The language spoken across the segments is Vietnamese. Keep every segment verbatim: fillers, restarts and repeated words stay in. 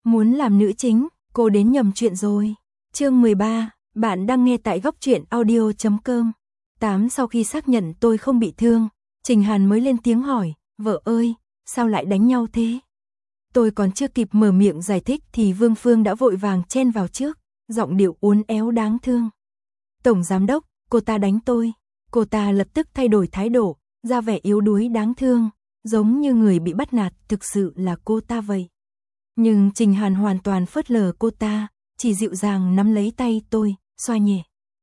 Muốn làm nữ chính, cô đến nhầm chuyện rồi. Chương mười ba, bạn đang nghe tại góc truyện audio chấm com. tám Sau khi xác nhận tôi không bị thương, Trình Hàn mới lên tiếng hỏi, vợ ơi, sao lại đánh nhau thế? Tôi còn chưa kịp mở miệng giải thích thì Vương Phương đã vội vàng chen vào trước, giọng điệu uốn éo đáng thương. Tổng giám đốc, cô ta đánh tôi. Cô ta lập tức thay đổi thái độ, ra vẻ yếu đuối đáng thương, giống như người bị bắt nạt thực sự là cô ta vậy. Nhưng Trình Hàn hoàn toàn phớt lờ cô ta, chỉ dịu dàng nắm lấy tay tôi, xoa nhẹ.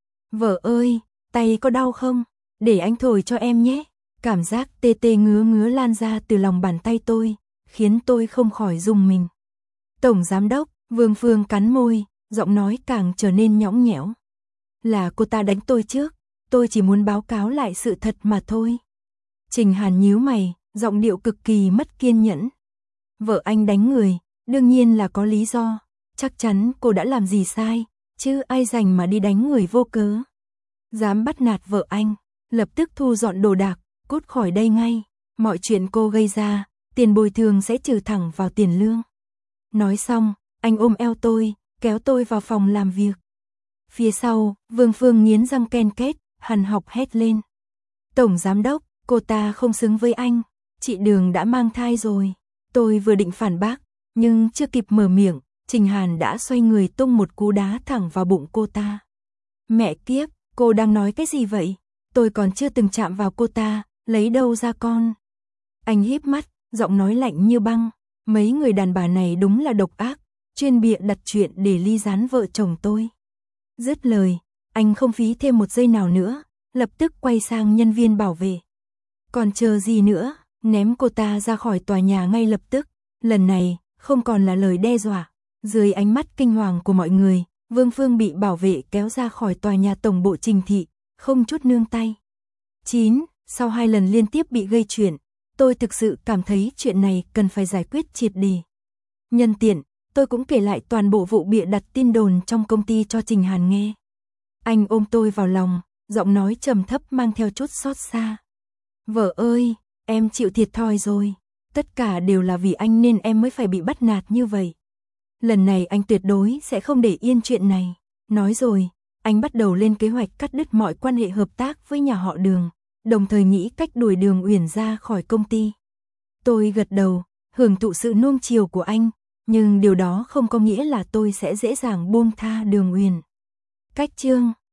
Vợ ơi, tay có đau không? Để anh thổi cho em nhé. Cảm giác tê tê ngứa ngứa lan ra từ lòng bàn tay tôi, khiến tôi không khỏi rùng mình. Tổng giám đốc, Vương Phương cắn môi, giọng nói càng trở nên nhõng nhẽo. Là cô ta đánh tôi trước, tôi chỉ muốn báo cáo lại sự thật mà thôi. Trình Hàn nhíu mày, giọng điệu cực kỳ mất kiên nhẫn. Vợ anh đánh người, đương nhiên là có lý do, chắc chắn cô đã làm gì sai, chứ ai rảnh mà đi đánh người vô cớ. Dám bắt nạt vợ anh, lập tức thu dọn đồ đạc, cút khỏi đây ngay, mọi chuyện cô gây ra, tiền bồi thường sẽ trừ thẳng vào tiền lương. Nói xong, anh ôm eo tôi, kéo tôi vào phòng làm việc. Phía sau, Vương Phương nghiến răng ken két, hằn học hét lên. Tổng giám đốc, cô ta không xứng với anh, chị Đường đã mang thai rồi. Tôi vừa định phản bác, nhưng chưa kịp mở miệng, Trình Hàn đã xoay người tung một cú đá thẳng vào bụng cô ta. Mẹ kiếp, cô đang nói cái gì vậy? Tôi còn chưa từng chạm vào cô ta, lấy đâu ra con? Anh híp mắt, giọng nói lạnh như băng. Mấy người đàn bà này đúng là độc ác, chuyên bịa đặt chuyện để ly gián vợ chồng tôi. Dứt lời, anh không phí thêm một giây nào nữa, lập tức quay sang nhân viên bảo vệ. Còn chờ gì nữa, ném cô ta ra khỏi tòa nhà ngay lập tức. Lần này, không còn là lời đe dọa. Dưới ánh mắt kinh hoàng của mọi người, Vương Phương bị bảo vệ kéo ra khỏi tòa nhà tổng bộ Trình thị, không chút nương tay. chín Sau hai lần liên tiếp bị gây chuyện, tôi thực sự cảm thấy chuyện này cần phải giải quyết triệt để. Nhân tiện, tôi cũng kể lại toàn bộ vụ bịa đặt tin đồn trong công ty cho Trình Hàn nghe. Anh ôm tôi vào lòng, giọng nói trầm thấp mang theo chút xót xa. Vợ ơi, em chịu thiệt thòi rồi. Tất cả đều là vì anh nên em mới phải bị bắt nạt như vậy. Lần này anh tuyệt đối sẽ không để yên chuyện này. Nói rồi, anh bắt đầu lên kế hoạch cắt đứt mọi quan hệ hợp tác với nhà họ Đường, đồng thời nghĩ cách đuổi Đường Uyển ra khỏi công ty. Tôi gật đầu, hưởng thụ sự nuông chiều của anh, nhưng điều đó không có nghĩa là tôi sẽ dễ dàng buông tha Đường Uyển. Cách chương